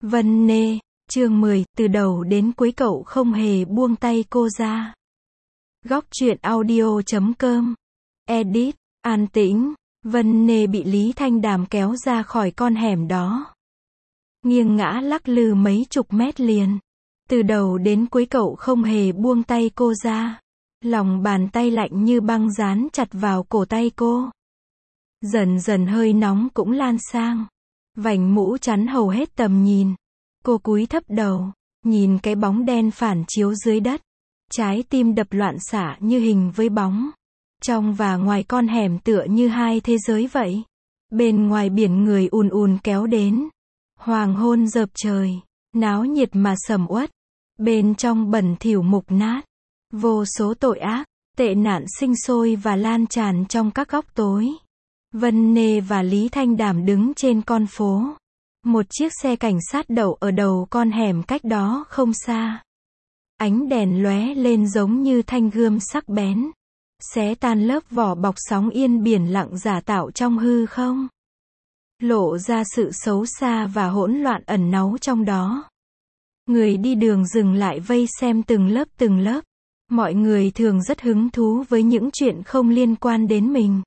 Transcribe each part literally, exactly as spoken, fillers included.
Vân Nê, chương mười, từ đầu đến cuối cậu không hề buông tay cô ra. Góc truyện audio chấm com. Edit, an tĩnh, Vân Nê bị Lý Thanh Đàm kéo ra khỏi con hẻm đó. Nghiêng ngã lắc lư mấy chục mét liền. Từ đầu đến cuối cậu không hề buông tay cô ra. Lòng bàn tay lạnh như băng dán chặt vào cổ tay cô. Dần dần hơi nóng cũng lan sang. Vành mũ chắn hầu hết tầm nhìn. Cô cúi thấp đầu, nhìn cái bóng đen phản chiếu dưới đất. Trái tim đập loạn xạ như hình với bóng. Trong và ngoài con hẻm tựa như hai thế giới vậy. Bên ngoài biển người ùn ùn kéo đến. Hoàng hôn dợp trời, náo nhiệt mà sầm uất. Bên trong bẩn thỉu mục nát. Vô số tội ác, tệ nạn sinh sôi và lan tràn trong các góc tối. Vân Nê và Lý Thanh Đàm đứng trên con phố. Một chiếc xe cảnh sát đậu ở đầu con hẻm cách đó không xa. Ánh đèn lóe lên giống như thanh gươm sắc bén. Xé tan lớp vỏ bọc sóng yên biển lặng giả tạo trong hư không. Lộ ra sự xấu xa và hỗn loạn ẩn náu trong đó. Người đi đường dừng lại vây xem từng lớp từng lớp. Mọi người thường rất hứng thú với những chuyện không liên quan đến mình.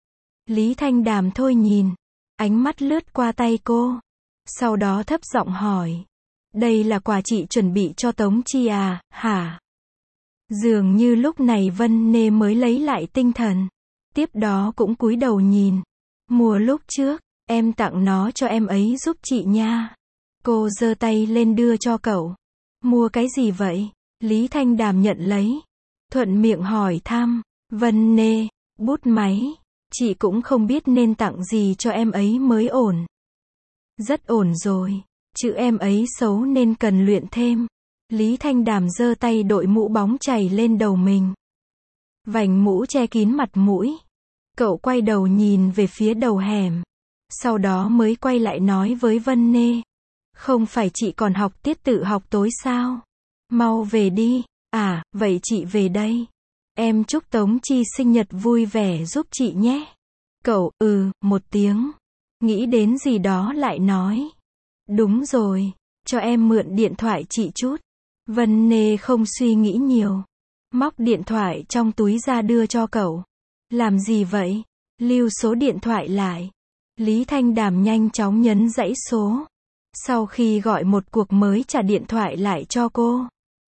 Lý Thanh Đàm thôi nhìn. Ánh mắt lướt qua tay cô. Sau đó thấp giọng hỏi. Đây là quà chị chuẩn bị cho Tống Chi à, hả? Dường như lúc này Vân Nê mới lấy lại tinh thần. Tiếp đó cũng cúi đầu nhìn. Mùa lúc trước, em tặng nó cho em ấy giúp chị nha. Cô giơ tay lên đưa cho cậu. Mua cái gì vậy? Lý Thanh Đàm nhận lấy. Thuận miệng hỏi thăm. Vân Nê, bút máy. Chị cũng không biết nên tặng gì cho em ấy mới ổn. Rất ổn rồi. Chữ em ấy xấu nên cần luyện thêm. Lý Thanh Đàm giơ tay đội mũ bóng chảy lên đầu mình. Vành mũ che kín mặt mũi. Cậu quay đầu nhìn về phía đầu hẻm. Sau đó mới quay lại nói với Vân Nê. Không phải chị còn học tiết tự học tối sao? Mau về đi. À, vậy chị về đây. Em chúc Tống Chi sinh nhật vui vẻ giúp chị nhé. Cậu, ừ, một tiếng. Nghĩ đến gì đó lại nói. Đúng rồi, cho em mượn điện thoại chị chút. Vân Nê không suy nghĩ nhiều. Móc điện thoại trong túi ra đưa cho cậu. Làm gì vậy? Lưu số điện thoại lại. Lý Thanh Đàm nhanh chóng nhấn dãy số. Sau khi gọi một cuộc mới trả điện thoại lại cho cô.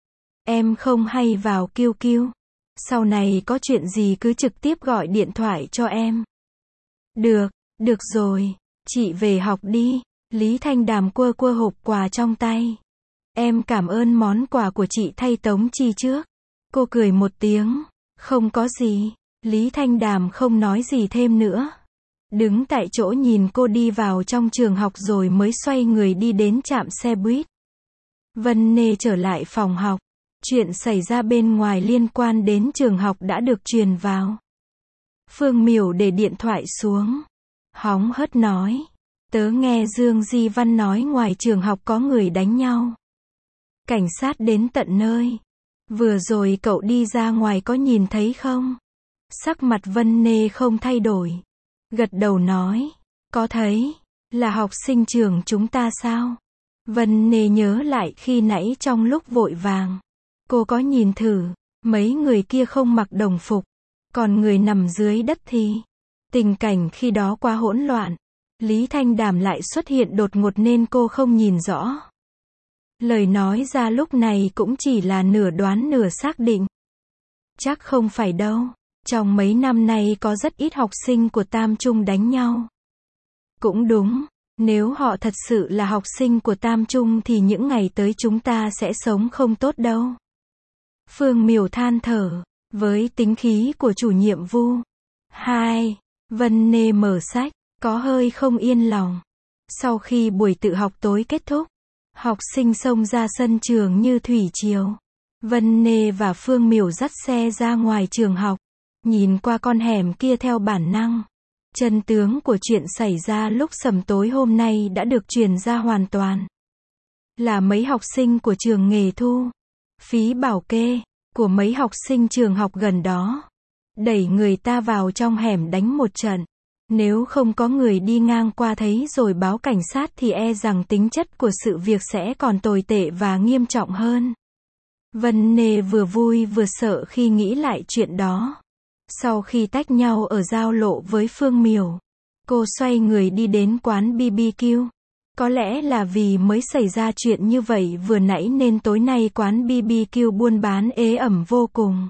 Em không hay vào Q Q. Sau này có chuyện gì cứ trực tiếp gọi điện thoại cho em. Được, được rồi, chị về học đi. Lý Thanh Đàm quơ quơ hộp quà trong tay. Em cảm ơn món quà của chị thay Tống Chi trước. Cô cười một tiếng. Không có gì. Lý Thanh Đàm không nói gì thêm nữa. Đứng tại chỗ nhìn cô đi vào trong trường học rồi mới xoay người đi đến trạm xe buýt. Vân Nê trở lại phòng học. Chuyện xảy ra bên ngoài liên quan đến trường học đã được truyền vào. Phương Miểu để điện thoại xuống. Hóng hớt nói. Tớ nghe Dương Di Văn nói ngoài trường học có người đánh nhau. Cảnh sát đến tận nơi. Vừa rồi cậu đi ra ngoài có nhìn thấy không? Sắc mặt Vân Nê không thay đổi. Gật đầu nói. Có thấy. Là học sinh trường chúng ta sao? Vân Nê nhớ lại khi nãy trong lúc vội vàng. Cô có nhìn thử. Mấy người kia không mặc đồng phục. Còn người nằm dưới đất thì. Tình cảnh khi đó quá hỗn loạn. Lý Thanh Đàm lại xuất hiện đột ngột nên cô không nhìn rõ. Lời nói ra lúc này cũng chỉ là nửa đoán nửa xác định. Chắc không phải đâu. Trong mấy năm nay có rất ít học sinh của Tam Trung đánh nhau. Cũng đúng. Nếu họ thật sự là học sinh của Tam Trung thì những ngày tới chúng ta sẽ sống không tốt đâu. Phương Miểu than thở. Với tính khí của chủ nhiệm Vu. Hai. Vân Nê mở sách. Có hơi không yên lòng. Sau khi buổi tự học tối kết thúc, học sinh xông ra sân trường như thủy triều. Vân Nê và Phương Miểu dắt xe ra ngoài trường học, nhìn qua con hẻm kia theo bản năng. Chân tướng của chuyện xảy ra lúc sầm tối hôm nay đã được truyền ra hoàn toàn. Là mấy học sinh của trường nghề thu phí bảo kê của mấy học sinh trường học gần đó, đẩy người ta vào trong hẻm đánh một trận. Nếu không có người đi ngang qua thấy rồi báo cảnh sát thì e rằng tính chất của sự việc sẽ còn tồi tệ và nghiêm trọng hơn. Vân Nê vừa vui vừa sợ khi nghĩ lại chuyện đó. Sau khi tách nhau ở giao lộ với Phương Miểu, cô xoay người đi đến quán bê bê kiu. Có lẽ là vì mới xảy ra chuyện như vậy vừa nãy nên tối nay quán bê bê kiu buôn bán ế ẩm vô cùng.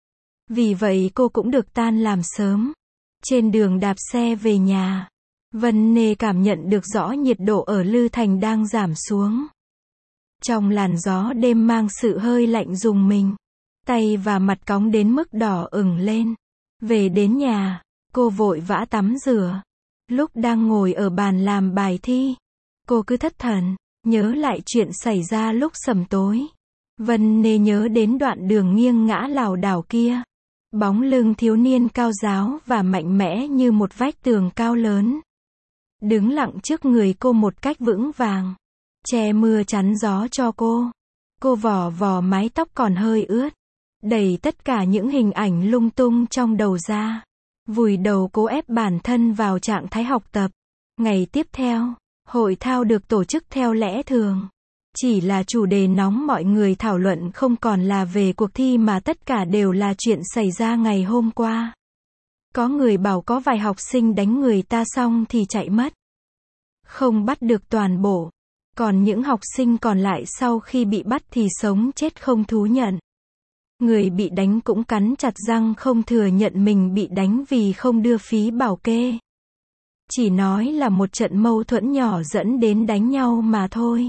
Vì vậy cô cũng được tan làm sớm. Trên đường đạp xe về nhà, Vân Nê cảm nhận được rõ nhiệt độ ở Lư Thành đang giảm xuống. Trong làn gió đêm mang sự hơi lạnh rùng mình, tay và mặt cóng đến mức đỏ ửng lên. Về đến nhà, cô vội vã tắm rửa. Lúc đang ngồi ở bàn làm bài thi, cô cứ thất thần, nhớ lại chuyện xảy ra lúc sẩm tối. Vân Nê nhớ đến đoạn đường nghiêng ngã lảo đảo kia. Bóng lưng thiếu niên cao ráo và mạnh mẽ như một vách tường cao lớn. Đứng lặng trước người cô một cách vững vàng. Che mưa chắn gió cho cô. Cô vò vò mái tóc còn hơi ướt. Đẩy tất cả những hình ảnh lung tung trong đầu ra. Vùi đầu cố ép bản thân vào trạng thái học tập. Ngày tiếp theo, hội thao được tổ chức theo lẽ thường. Chỉ là chủ đề nóng mọi người thảo luận không còn là về cuộc thi mà tất cả đều là chuyện xảy ra ngày hôm qua. Có người bảo có vài học sinh đánh người ta xong thì chạy mất. Không bắt được toàn bộ. Còn những học sinh còn lại sau khi bị bắt thì sống chết không thú nhận. Người bị đánh cũng cắn chặt răng không thừa nhận mình bị đánh vì không đưa phí bảo kê. Chỉ nói là một trận mâu thuẫn nhỏ dẫn đến đánh nhau mà thôi.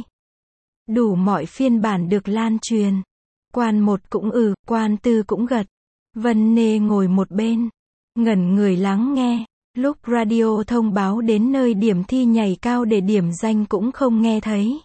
Đủ mọi phiên bản được lan truyền. Quan một cũng ừ, quan tư cũng gật. Vân Nê ngồi một bên, ngẩn người lắng nghe. Lúc radio thông báo đến nơi điểm thi nhảy cao để điểm danh cũng không nghe thấy.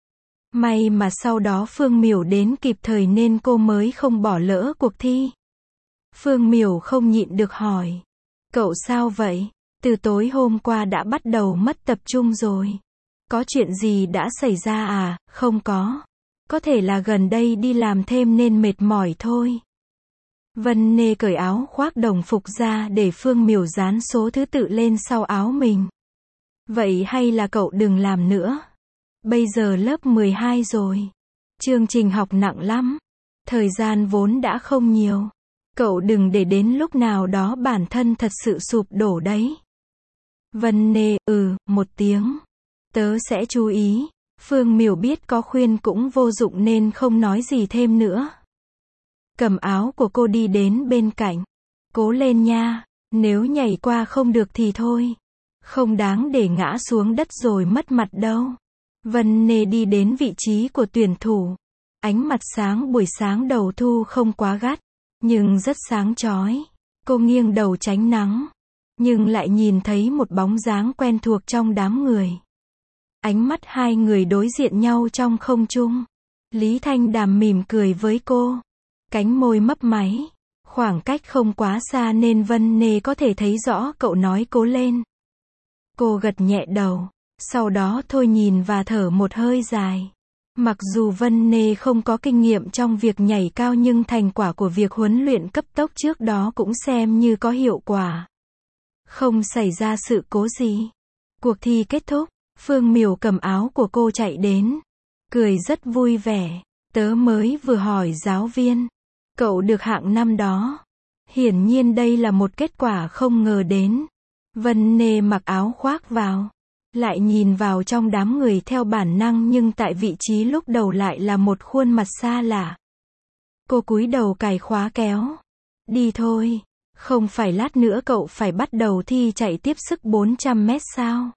May mà sau đó Phương Miểu đến kịp thời nên cô mới không bỏ lỡ cuộc thi. Phương Miểu không nhịn được hỏi. Cậu sao vậy? Từ tối hôm qua đã bắt đầu mất tập trung rồi. Có chuyện gì đã xảy ra à? Không có. Có thể là gần đây đi làm thêm nên mệt mỏi thôi. Vân Nê cởi áo khoác đồng phục ra để Phương Miểu dán số thứ tự lên sau áo mình. Vậy hay là cậu đừng làm nữa. Bây giờ lớp mười hai rồi. Chương trình học nặng lắm. Thời gian vốn đã không nhiều. Cậu đừng để đến lúc nào đó bản thân thật sự sụp đổ đấy. Vân Nê, ừ, một tiếng. Tớ sẽ chú ý. Phương Miểu biết có khuyên cũng vô dụng nên không nói gì thêm nữa. Cầm áo của cô đi đến bên cạnh. Cố lên nha. Nếu nhảy qua không được thì thôi. Không đáng để ngã xuống đất rồi mất mặt đâu. Vân Nê đi đến vị trí của tuyển thủ. Ánh mặt sáng buổi sáng đầu thu không quá gắt, nhưng rất sáng chói. Cô nghiêng đầu tránh nắng, nhưng lại nhìn thấy một bóng dáng quen thuộc trong đám người. Ánh mắt hai người đối diện nhau trong không trung. Lý Thanh Đàm mỉm cười với cô. Cánh môi mấp máy. Khoảng cách không quá xa nên Vân Nê có thể thấy rõ cậu nói cố lên. Cô gật nhẹ đầu. Sau đó thôi nhìn và thở một hơi dài. Mặc dù Vân Nê không có kinh nghiệm trong việc nhảy cao nhưng thành quả của việc huấn luyện cấp tốc trước đó cũng xem như có hiệu quả. Không xảy ra sự cố gì. Cuộc thi kết thúc. Phương Miểu cầm áo của cô chạy đến. Cười rất vui vẻ. Tớ mới vừa hỏi giáo viên. Cậu được hạng năm đó. Hiển nhiên đây là một kết quả không ngờ đến. Vân Nê mặc áo khoác vào. Lại nhìn vào trong đám người theo bản năng nhưng tại vị trí lúc đầu lại là một khuôn mặt xa lạ. Cô cúi đầu cài khóa kéo. Đi thôi. Không phải lát nữa cậu phải bắt đầu thi chạy tiếp sức bốn trăm mét sao?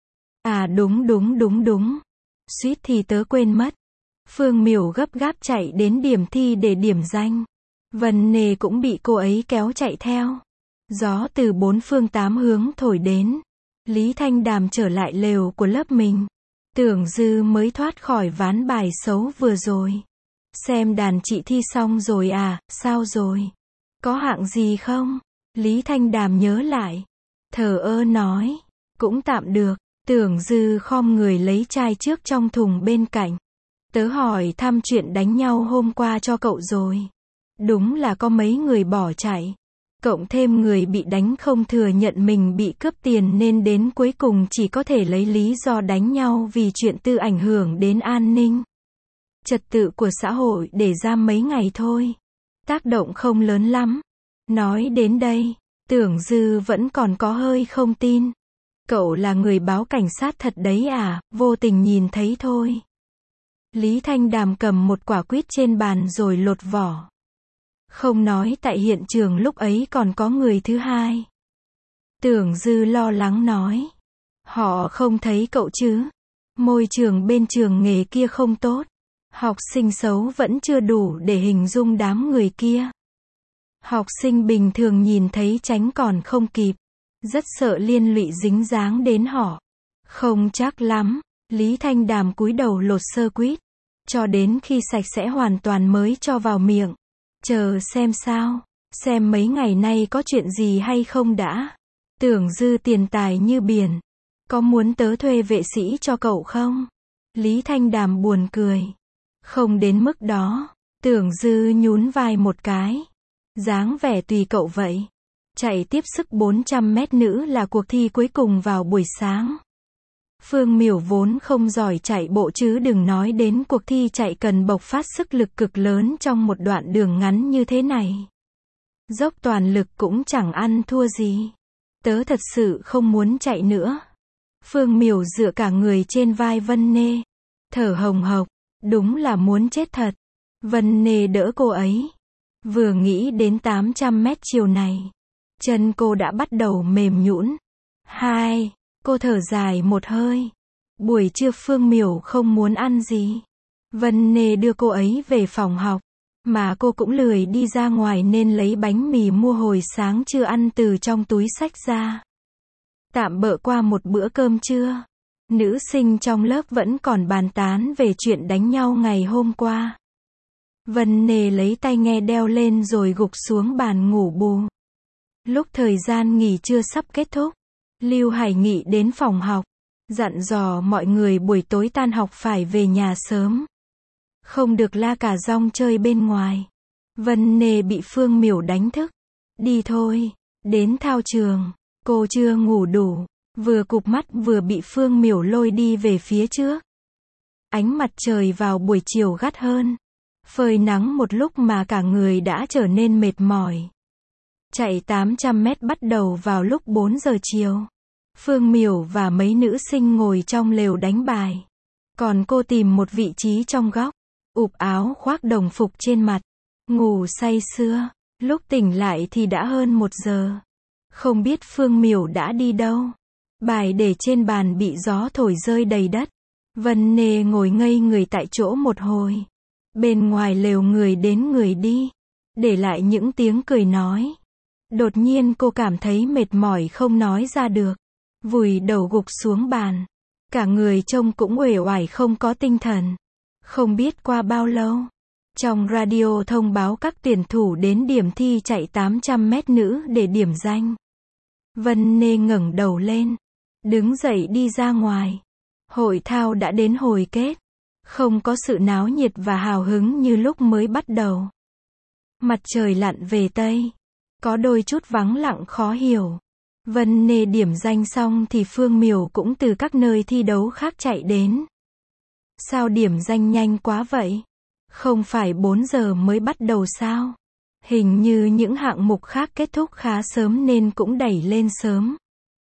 À đúng đúng đúng đúng. Suýt thì tớ quên mất. Phương Miểu gấp gáp chạy đến điểm thi để điểm danh. Vân Nê cũng bị cô ấy kéo chạy theo. Gió từ bốn phương tám hướng thổi đến. Lý Thanh Đàm trở lại lều của lớp mình. Tưởng Dư mới thoát khỏi ván bài xấu vừa rồi. Xem đàn chị thi xong rồi à, sao rồi? Có hạng gì không? Lý Thanh Đàm nhớ lại. Thờ ơ nói. Cũng tạm được. Tưởng Dư khom người lấy chai trước trong thùng bên cạnh. Tớ hỏi thăm chuyện đánh nhau hôm qua cho cậu rồi. Đúng là có mấy người bỏ chạy. Cộng thêm người bị đánh không thừa nhận mình bị cướp tiền nên đến cuối cùng chỉ có thể lấy lý do đánh nhau vì chuyện tư ảnh hưởng đến an ninh trật tự của xã hội để giam mấy ngày thôi. Tác động không lớn lắm. Nói đến đây, Tưởng Dư vẫn còn có hơi không tin. Cậu là người báo cảnh sát thật đấy à, vô tình nhìn thấy thôi. Lý Thanh Đàm cầm một quả quýt trên bàn rồi lột vỏ. Không nói tại hiện trường lúc ấy còn có người thứ hai. Tưởng Dư lo lắng nói. Họ không thấy cậu chứ? Môi trường bên trường nghề kia không tốt. Học sinh xấu vẫn chưa đủ để hình dung đám người kia. Học sinh bình thường nhìn thấy tránh còn không kịp. Rất sợ liên lụy dính dáng đến họ. Không chắc lắm. Lý Thanh Đàm cúi đầu lột sơ quýt. Cho đến khi sạch sẽ hoàn toàn mới cho vào miệng. Chờ xem sao. Xem mấy ngày nay có chuyện gì hay không đã. Tưởng Dư tiền tài như biển. Có muốn tớ thuê vệ sĩ cho cậu không? Lý Thanh Đàm buồn cười. Không đến mức đó. Tưởng Dư nhún vai một cái. Dáng vẻ tùy cậu vậy. Chạy tiếp sức bốn trăm mét nữ là cuộc thi cuối cùng vào buổi sáng. Phương Miểu vốn không giỏi chạy bộ chứ đừng nói đến cuộc thi chạy cần bộc phát sức lực cực lớn trong một đoạn đường ngắn như thế này. Dốc toàn lực cũng chẳng ăn thua gì. Tớ thật sự không muốn chạy nữa. Phương Miểu dựa cả người trên vai Vân Nê. Thở hồng hộc. Đúng là muốn chết thật. Vân Nê đỡ cô ấy. Vừa nghĩ đến tám trăm mét chiều này. Chân cô đã bắt đầu mềm nhũn. Hai. Cô thở dài một hơi. Buổi trưa Phương Miểu không muốn ăn gì. Vân Nê đưa cô ấy về phòng học. Mà cô cũng lười đi ra ngoài nên lấy bánh mì mua hồi sáng chưa ăn từ trong túi xách ra. Tạm bợ qua một bữa cơm trưa. Nữ sinh trong lớp vẫn còn bàn tán về chuyện đánh nhau ngày hôm qua. Vân Nê lấy tai nghe đeo lên rồi gục xuống bàn ngủ bù. Lúc thời gian nghỉ trưa sắp kết thúc, Lưu Hải Nghị đến phòng học, dặn dò mọi người buổi tối tan học phải về nhà sớm. Không được la cả rong chơi bên ngoài. Vân Nê bị Phương Miểu đánh thức. Đi thôi, đến thao trường. Cô chưa ngủ đủ, vừa cụp mắt vừa bị Phương Miểu lôi đi về phía trước. Ánh mặt trời vào buổi chiều gắt hơn. Phơi nắng một lúc mà cả người đã trở nên mệt mỏi. Chạy tám trăm mét bắt đầu vào lúc bốn giờ chiều. Phương Miểu và mấy nữ sinh ngồi trong lều đánh bài. Còn cô tìm một vị trí trong góc, ụp áo khoác đồng phục trên mặt, ngủ say sưa. Lúc tỉnh lại thì đã hơn một giờ. Không biết Phương Miểu đã đi đâu. Bài để trên bàn bị gió thổi rơi đầy đất. Vân Nê ngồi ngây người tại chỗ một hồi. Bên ngoài lều người đến người đi, để lại những tiếng cười nói. Đột nhiên cô cảm thấy mệt mỏi không nói ra được. Vùi đầu gục xuống bàn. Cả người trông cũng uể oải không có tinh thần. Không biết qua bao lâu. Trong radio thông báo các tuyển thủ đến điểm thi chạy tám trăm mét nữ để điểm danh. Vân Nê ngẩng đầu lên. Đứng dậy đi ra ngoài. Hội thao đã đến hồi kết. Không có sự náo nhiệt và hào hứng như lúc mới bắt đầu. Mặt trời lặn về Tây. Có đôi chút vắng lặng khó hiểu. Vân Nê điểm danh xong thì Phương Miểu cũng từ các nơi thi đấu khác chạy đến. Sao điểm danh nhanh quá vậy? Không phải bốn giờ mới bắt đầu sao? Hình như những hạng mục khác kết thúc khá sớm nên cũng đẩy lên sớm.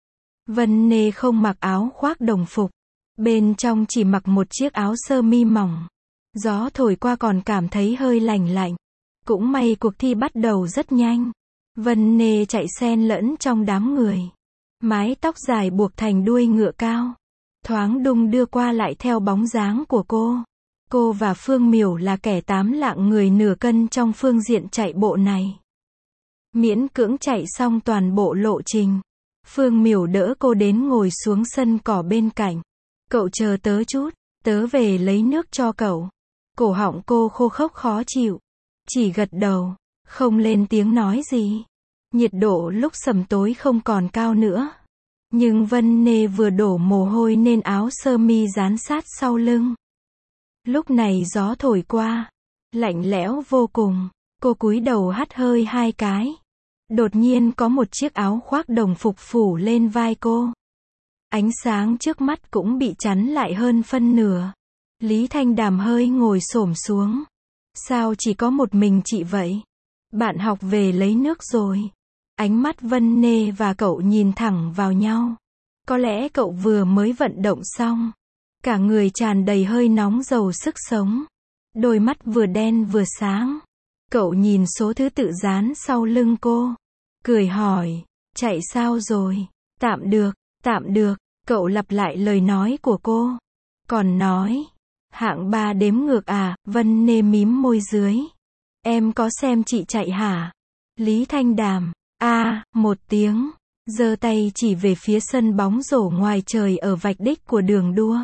Vân Nê không mặc áo khoác đồng phục. Bên trong chỉ mặc một chiếc áo sơ mi mỏng. Gió thổi qua còn cảm thấy hơi lạnh lạnh. Cũng may cuộc thi bắt đầu rất nhanh. Vân Nê chạy xen lẫn trong đám người. Mái tóc dài buộc thành đuôi ngựa cao. Thoáng đung đưa qua lại theo bóng dáng của cô. Cô và Phương Miểu là kẻ tám lạng người nửa cân trong phương diện chạy bộ này. Miễn cưỡng chạy xong toàn bộ lộ trình. Phương Miểu đỡ cô đến ngồi xuống sân cỏ bên cạnh. Cậu chờ tớ chút, tớ về lấy nước cho cậu. Cổ họng cô khô khốc khó chịu. Chỉ gật đầu, không lên tiếng nói gì. Nhiệt độ lúc sầm tối không còn cao nữa. Nhưng Vân Nê vừa đổ mồ hôi nên áo sơ mi dán sát sau lưng. Lúc này gió thổi qua, lạnh lẽo vô cùng. Cô cúi đầu hắt hơi hai cái. Đột nhiên có một chiếc áo khoác đồng phục phủ lên vai cô. Ánh sáng trước mắt cũng bị chắn lại hơn phân nửa. Lý Thanh Đàm hơi ngồi xổm xuống. Sao chỉ có một mình chị vậy? Bạn học về lấy nước rồi. Ánh mắt Vân Nê và cậu nhìn thẳng vào nhau. Có lẽ cậu vừa mới vận động xong. Cả người tràn đầy hơi nóng giàu sức sống. Đôi mắt vừa đen vừa sáng. Cậu nhìn số thứ tự dán sau lưng cô. Cười hỏi, chạy sao rồi? Tạm được, tạm được. Cậu lặp lại lời nói của cô. Còn nói, hạng ba đếm ngược à? Vân Nê mím môi dưới. Em có xem chị chạy hả? Lý Thanh Đàm, a à, một tiếng, giơ tay chỉ về phía sân bóng rổ ngoài trời ở vạch đích của đường đua.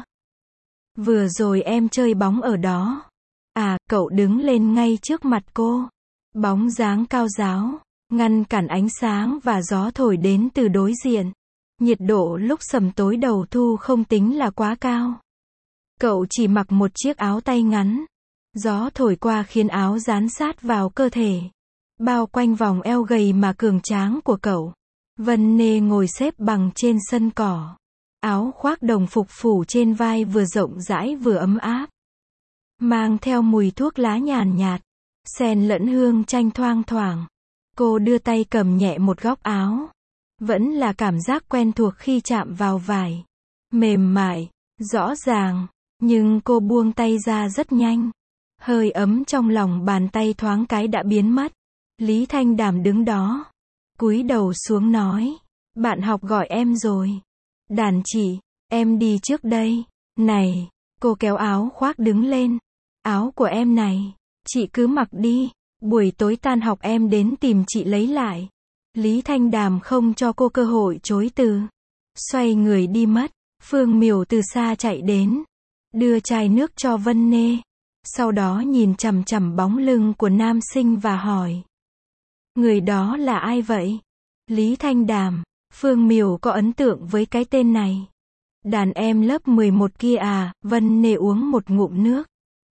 Vừa rồi em chơi bóng ở đó. À, cậu đứng lên ngay trước mặt cô. Bóng dáng cao ráo, ngăn cản ánh sáng và gió thổi đến từ đối diện. Nhiệt độ lúc sầm tối đầu thu không tính là quá cao. Cậu chỉ mặc một chiếc áo tay ngắn. Gió thổi qua khiến áo dán sát vào cơ thể. Bao quanh vòng eo gầy mà cường tráng của cậu. Vân Nê ngồi xếp bằng trên sân cỏ. Áo khoác đồng phục phủ trên vai vừa rộng rãi vừa ấm áp. Mang theo mùi thuốc lá nhàn nhạt. Xen lẫn hương chanh thoang thoảng. Cô đưa tay cầm nhẹ một góc áo. Vẫn là cảm giác quen thuộc khi chạm vào vải. Mềm mại, rõ ràng. Nhưng cô buông tay ra rất nhanh. Hơi ấm trong lòng bàn tay thoáng cái đã biến mất. Lý Thanh Đàm đứng đó. Cúi đầu xuống nói. Bạn học gọi em rồi. Đàn chị, em đi trước đây. Này, cô kéo áo khoác đứng lên. Áo của em này, chị cứ mặc đi. Buổi tối tan học em đến tìm chị lấy lại. Lý Thanh Đàm không cho cô cơ hội chối từ. Xoay người đi mất. Phương Miểu từ xa chạy đến. Đưa chai nước cho Vân Nê. Sau đó nhìn chằm chằm bóng lưng của nam sinh và hỏi. Người đó là ai vậy? Lý Thanh Đàm. Phương Miểu có ấn tượng với cái tên này. Đàn em lớp mười một kia à? Vân Nê uống một ngụm nước.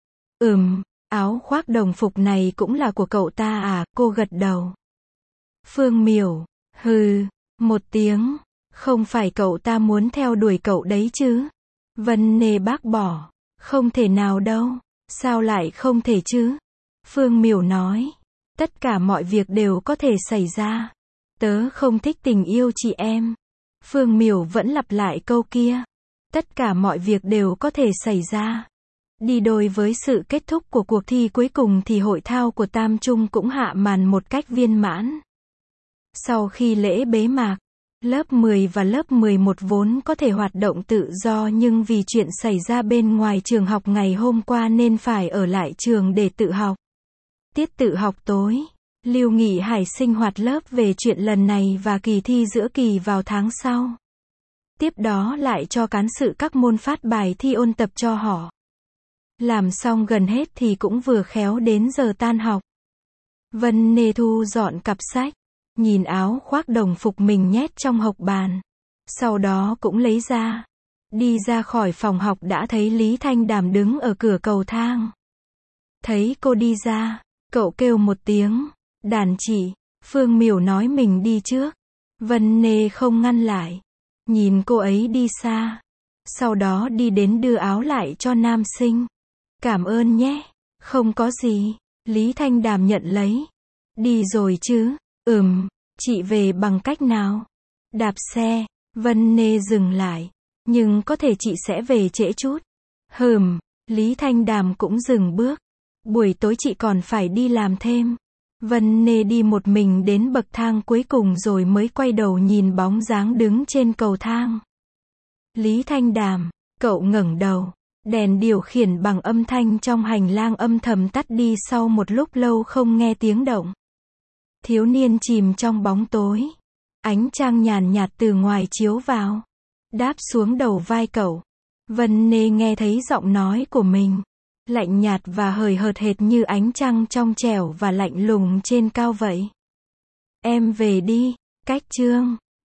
Ừm, áo khoác đồng phục này cũng là của cậu ta à? Cô gật đầu. Phương Miểu. Hừ, một tiếng. Không phải cậu ta muốn theo đuổi cậu đấy chứ? Vân Nê bác bỏ. Không thể nào đâu. Sao lại không thể chứ? Phương Miểu nói. Tất cả mọi việc đều có thể xảy ra. Tớ không thích tình yêu chị em. Phương Miểu vẫn lặp lại câu kia. Tất cả mọi việc đều có thể xảy ra. Đi đôi với sự kết thúc của cuộc thi cuối cùng thì hội thao của Tam Trung cũng hạ màn một cách viên mãn. Sau khi lễ bế mạc, lớp mười và lớp mười một vốn có thể hoạt động tự do nhưng vì chuyện xảy ra bên ngoài trường học ngày hôm qua nên phải ở lại trường để tự học. Tiết tự học tối, Lưu Nghị Hải sinh hoạt lớp về chuyện lần này và kỳ thi giữa kỳ vào tháng sau. Tiếp đó lại cho cán sự các môn phát bài thi ôn tập cho họ. Làm xong gần hết thì cũng vừa khéo đến giờ tan học. Vân Nê thu dọn cặp sách, nhìn áo khoác đồng phục mình nhét trong hộc bàn. Sau đó cũng lấy ra. Đi ra khỏi phòng học đã thấy Lý Thanh Đàm đứng ở cửa cầu thang. Thấy cô đi ra, cậu kêu một tiếng. Đàn chị. Phương Miểu nói mình đi trước. Vân Nê không ngăn lại. Nhìn cô ấy đi xa. Sau đó đi đến đưa áo lại cho nam sinh. Cảm ơn nhé. Không có gì. Lý Thanh Đàm nhận lấy. Đi rồi chứ? Ừm. Chị về bằng cách nào? Đạp xe. Vân Nê dừng lại. Nhưng có thể chị sẽ về trễ chút. Hừm. Lý Thanh Đàm cũng dừng bước. Buổi tối chị còn phải đi làm thêm. Vân Nê đi một mình đến bậc thang cuối cùng rồi mới quay đầu nhìn bóng dáng đứng trên cầu thang. Lý Thanh Đàm, cậu ngẩng đầu. Đèn điều khiển bằng âm thanh trong hành lang âm thầm tắt đi sau một lúc lâu không nghe tiếng động. Thiếu niên chìm trong bóng tối. Ánh trăng nhàn nhạt từ ngoài chiếu vào. Đáp xuống đầu vai cậu. Vân Nê nghe thấy giọng nói của mình. Lạnh nhạt và hời hợt hệt như ánh trăng trong trẻo và lạnh lùng trên cao vậy. Em về đi, cách chương.